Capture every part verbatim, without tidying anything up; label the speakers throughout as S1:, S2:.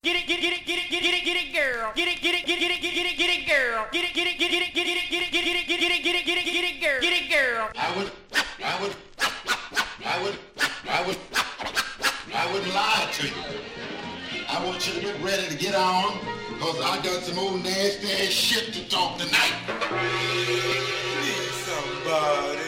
S1: Get it, get it, get it, get it, get it, get it, girl. Get it, get it, get it, get it, get it, get it, girl. Get it, get it, get it, get it, get it, get it, get it, get it, get it, get it, get it, girl. Get it, girl.
S2: I would, I would, I would, I would, I wouldn't lie to you. I want you to get ready to get on, cause I got some old nasty ass shit to talk tonight. Need somebody.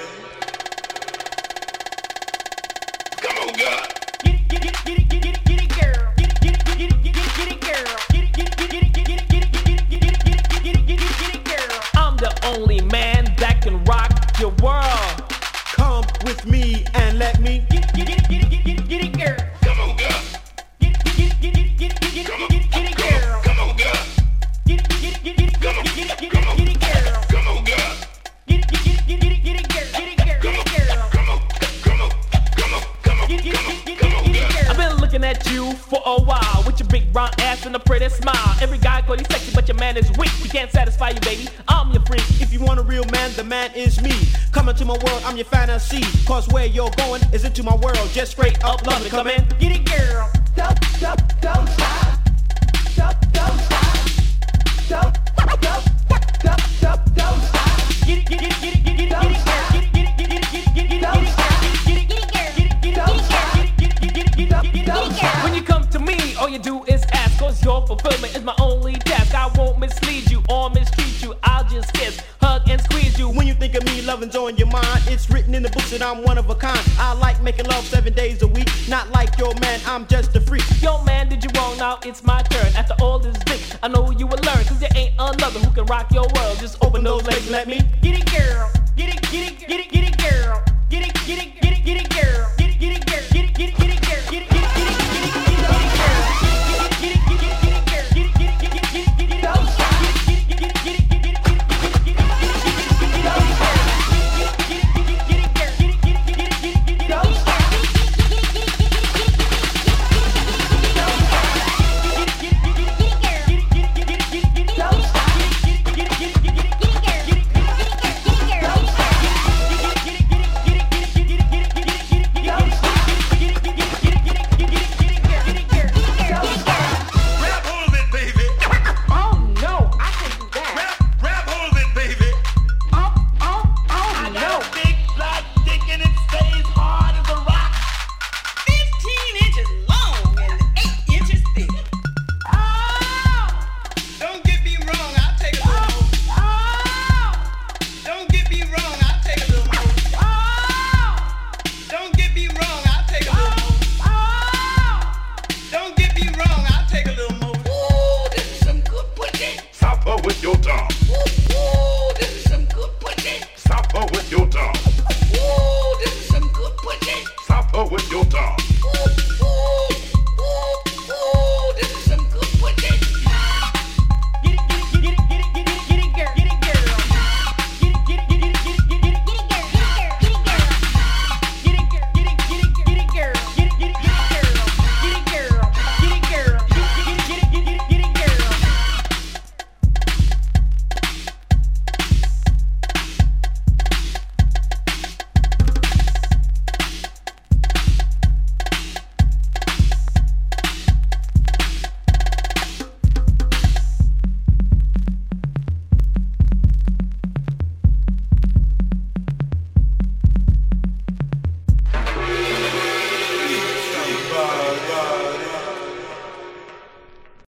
S2: Come on, God.
S1: Get it, get it, get it, get it, get it, girl. Get it, get it, get it, get it, get it, girl. Get it, get it, get it, get it, get it, get it, get it, get it, get it, get it, get it, girl.
S3: I'm the only man that can rock your world.
S4: Come with me and let me
S1: get it, get it, get it, get it, get it, girl.
S2: Come on, God.
S1: Get it, get it, get it, get it, get it, get it, get it, girl.
S2: Come on, God.
S1: Get it, get it, get it, get it, get it, get it, get it, get it, girl.
S2: Come on, God.
S1: Get it, get it, get it, get it, girl. Get it, girl. Get it, girl.
S2: Come on, come on, come on, come on,
S1: Get it, get
S2: come
S1: it,
S2: on,
S1: get it,
S2: come on,
S1: get it,
S2: God.
S1: girl.
S3: I've been looking at you for a while with your big brown ass and a pretty smile. Every guy call you sexy, but your man is weak. He can't satisfy you, baby. I'm your freak.
S4: If you want a real man, the man is me. Come into my world, I'm your fantasy. Cause where you're going is into my world. Just straight up love me, come in.
S1: Get it, girl.
S5: Don't, don't, don't stop. Don't, don't stop. Don't, don't, don't, don't, don't stop.
S1: Get it, get it, get it, get it, get it, girl. Get it, get it, get it, get it, get it, get it, girl. Get it, get it, get it, get it, girl. Get it, get it, get it, get it, get it, get it, girl.
S3: When you come to me, all you do is ask, cause your fulfillment is my only task. I won't mislead you or mistreat you. I'll just kiss, hug, and squeeze you.
S4: When you think of me, loving's on your mind. It's written in the books that I'm one of a kind. I like making love seven days a week. Not like your man, I'm just a freak.
S3: Yo, man, did you wrong? Now it's my turn. After all this dick, I know you will learn. Cause there ain't another who can rock your world. Just open those legs, let me.
S1: Get it, girl. Get it, get it, get it, get it, girl.